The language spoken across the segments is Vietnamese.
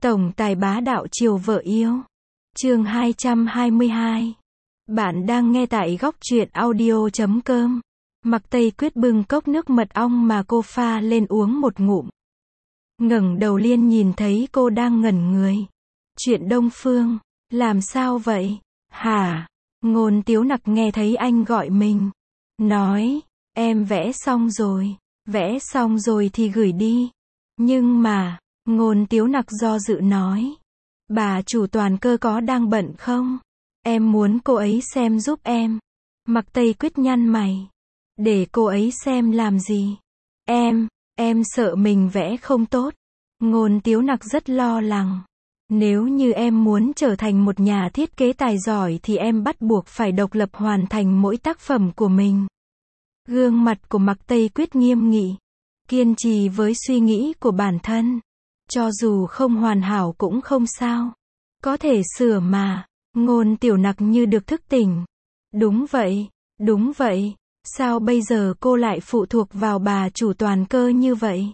Tổng tài bá đạo chiều vợ yêu. Chương 222. Bạn đang nghe tại góc truyện audio.com. Mặc Tây Quyết bưng cốc nước mật ong mà cô pha lên uống một ngụm. Ngẩng đầu Liên nhìn thấy cô đang ngẩn người. Chuyện Đông Phương, làm sao vậy? Hả? Ngôn Tiếu Nặc nghe thấy anh gọi mình. Nói, em vẽ xong rồi. Vẽ xong rồi thì gửi đi. Nhưng mà, Ngôn Tiếu Nặc do dự nói. Bà chủ Toàn Cơ có đang bận không? Em muốn cô ấy xem giúp em. Mặc Tây Quyết nhăn mày. Để cô ấy xem làm gì? Em sợ mình vẽ không tốt. Ngôn Tiếu Nặc rất lo lắng. Nếu như em muốn trở thành một nhà thiết kế tài giỏi thì em bắt buộc phải độc lập hoàn thành mỗi tác phẩm của mình. Gương mặt của Mặc Tây Quyết nghiêm nghị. Kiên trì với suy nghĩ của bản thân. Cho dù không hoàn hảo cũng không sao. Có thể sửa mà. Ngôn Tiểu Nặc như được thức tỉnh. Đúng vậy. Sao bây giờ cô lại phụ thuộc vào bà chủ Toàn Cơ như vậy?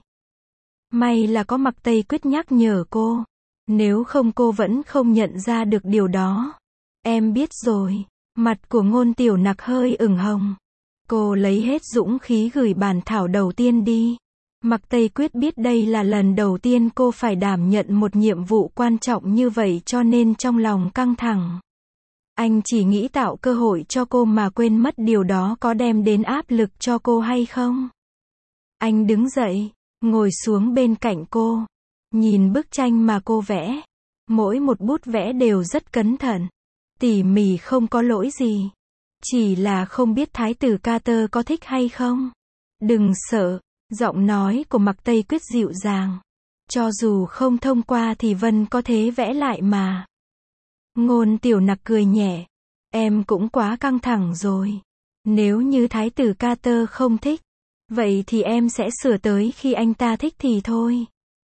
May là có Mặc Tây Quyết nhắc nhở cô. Nếu không cô vẫn không nhận ra được điều đó. Em biết rồi. Mặt của Ngôn Tiểu Nặc hơi ửng hồng. Cô lấy hết dũng khí gửi bản thảo đầu tiên đi. Mặc Tây Quyết biết đây là lần đầu tiên cô phải đảm nhận một nhiệm vụ quan trọng như vậy cho nên trong lòng căng thẳng. Anh chỉ nghĩ tạo cơ hội cho cô mà quên mất điều đó có đem đến áp lực cho cô hay không. Anh đứng dậy, ngồi xuống bên cạnh cô. Nhìn bức tranh mà cô vẽ. Mỗi một bút vẽ đều rất cẩn thận. Tỉ mỉ không có lỗi gì. Chỉ là không biết Thái tử Carter có thích hay không. Đừng sợ. Giọng nói của Mặc Tây Quyết dịu dàng. Cho dù không thông qua thì Vân có thể vẽ lại mà. Ngôn Tiểu Nặc cười nhẹ. Em cũng quá căng thẳng rồi. Nếu như Thái tử Carter không thích, vậy thì em sẽ sửa tới khi anh ta thích thì thôi.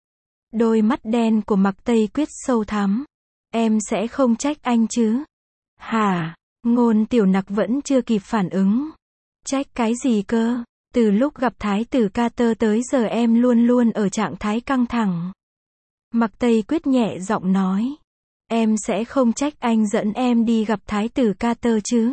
Đôi mắt đen của Mặc Tây Quyết sâu thẳm. Em sẽ không trách anh chứ? Hả? Ngôn Tiểu Nặc vẫn chưa kịp phản ứng. Trách cái gì cơ? Từ lúc gặp Thái tử Carter tới giờ em luôn luôn ở trạng thái căng thẳng. Mặc Tây Quyết nhẹ giọng nói. Em sẽ không trách anh dẫn em đi gặp Thái tử Carter chứ?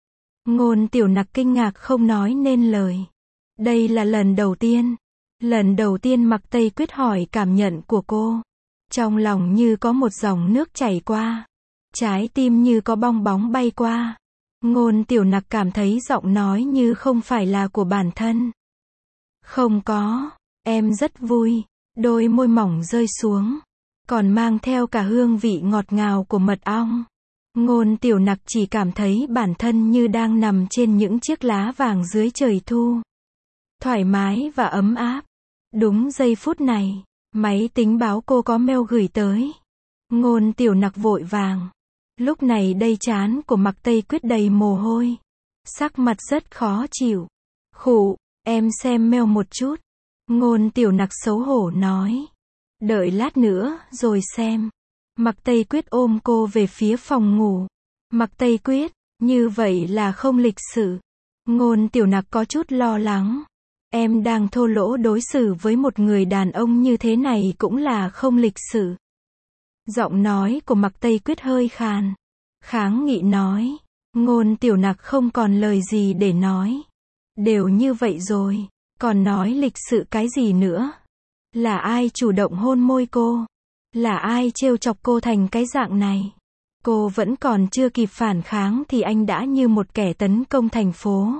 Ngôn Tiểu Nặc kinh ngạc không nói nên lời. Đây là lần đầu tiên. Lần đầu tiên Mặc Tây Quyết hỏi cảm nhận của cô. Trong lòng như có một dòng nước chảy qua. Trái tim như có bong bóng bay qua. Ngôn Tiểu Nặc cảm thấy giọng nói như không phải là của bản thân. Không có, em rất vui. Đôi môi mỏng rơi xuống. Còn mang theo cả hương vị ngọt ngào của mật ong. Ngôn Tiểu Nặc chỉ cảm thấy bản thân như đang nằm trên những chiếc lá vàng dưới trời thu. Thoải mái và ấm áp. Đúng giây phút này, máy tính báo cô có mail gửi tới. Ngôn Tiểu Nặc vội vàng. Lúc này đây trán của Mặc Tây Quyết đầy mồ hôi. Sắc mặt rất khó chịu. Khụ, em xem mail một chút. Ngôn Tiểu Nặc xấu hổ nói. Đợi lát nữa, rồi xem. Mặc Tây Quyết ôm cô về phía phòng ngủ. Mặc Tây Quyết, như vậy là không lịch sự. Ngôn Tiểu Nặc có chút lo lắng. Em đang thô lỗ đối xử với một người đàn ông như thế này cũng là không lịch sự. Giọng nói của Mặc Tây Quyết hơi khàn. Kháng nghị nói. Ngôn Tiểu Nặc không còn lời gì để nói. Đều như vậy rồi. Còn nói lịch sự cái gì nữa? Là ai chủ động hôn môi cô? Là ai trêu chọc cô thành cái dạng này? Cô vẫn còn chưa kịp phản kháng thì anh đã như một kẻ tấn công thành phố.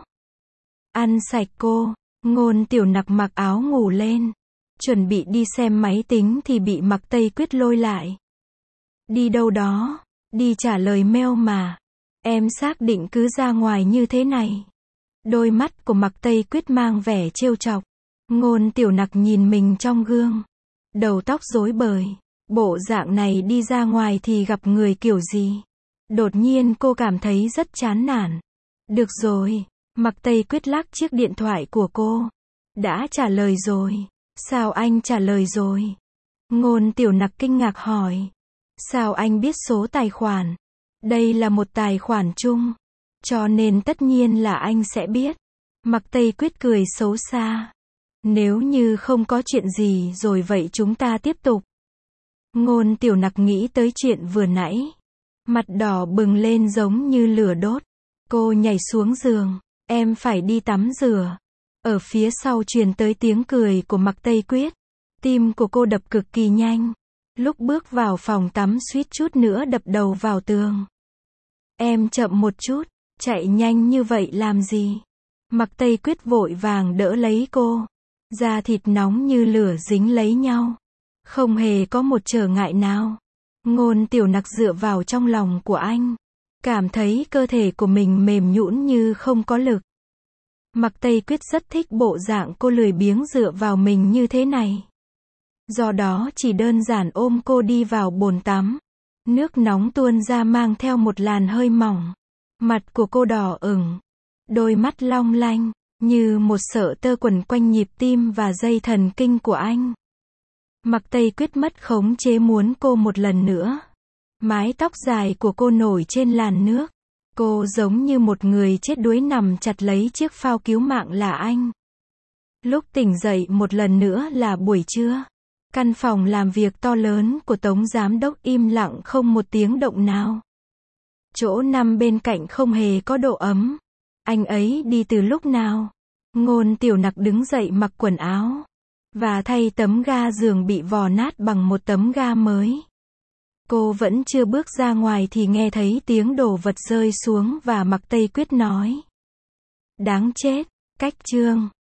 Ăn sạch cô. Ngôn Tiểu Nặc mặc áo ngủ lên. Chuẩn bị đi xem máy tính thì bị Mặc Tây Quyết lôi lại. Đi đâu đó? Đi trả lời mail mà. Em xác định cứ ra ngoài như thế này. Đôi mắt của Mặc Tây Quyết mang vẻ trêu chọc. Ngôn Tiểu Nặc nhìn mình trong gương. Đầu tóc rối bời. Bộ dạng này đi ra ngoài thì gặp người kiểu gì? Đột nhiên cô cảm thấy rất chán nản. Được rồi. Mặc Tây Quyết lắc chiếc điện thoại của cô. Đã trả lời rồi. Sao anh trả lời rồi? Ngôn Tiểu Nặc kinh ngạc hỏi. Sao anh biết số tài khoản? Đây là một tài khoản chung. Cho nên tất nhiên là anh sẽ biết. Mặc Tây Quyết cười xấu xa. Nếu như không có chuyện gì rồi vậy chúng ta tiếp tục. Ngôn Tiểu Nặc nghĩ tới chuyện vừa nãy. Mặt đỏ bừng lên giống như lửa đốt. Cô nhảy xuống giường. Em phải đi tắm rửa. Ở phía sau truyền tới tiếng cười của Mạc Tây Quyết. Tim của cô đập cực kỳ nhanh. Lúc bước vào phòng tắm suýt chút nữa đập đầu vào tường. Em chậm một chút, chạy nhanh như vậy làm gì? Mạc Tây Quyết vội vàng đỡ lấy cô. Da thịt nóng như lửa dính lấy nhau. Không hề có một trở ngại nào. Ngôn Tiểu Nặc dựa vào trong lòng của anh. Cảm thấy cơ thể của mình mềm nhũn như không có lực. Mạc Tây Quyết rất thích bộ dạng cô lười biếng dựa vào mình như thế này. Do đó chỉ đơn giản ôm cô đi vào bồn tắm. Nước nóng tuôn ra mang theo một làn hơi mỏng. Mặt của cô đỏ ửng. Đôi mắt long lanh, như một sợi tơ quấn quanh nhịp tim và dây thần kinh của anh. Mạc Tây Quyết mất khống chế muốn cô một lần nữa. Mái tóc dài của cô nổi trên làn nước. Cô giống như một người chết đuối nằm chặt lấy chiếc phao cứu mạng là anh. Lúc tỉnh dậy một lần nữa là buổi trưa. Căn phòng làm việc to lớn của Tống Giám Đốc im lặng không một tiếng động nào. Chỗ nằm bên cạnh không hề có độ ấm. Anh ấy đi từ lúc nào? Ngôn Tiểu Nặc đứng dậy mặc quần áo. Và thay tấm ga giường bị vò nát bằng một tấm ga mới. Cô vẫn chưa bước ra ngoài thì nghe thấy tiếng đồ vật rơi xuống và Mạc Tây Quyết nói. Đáng chết, cách chương.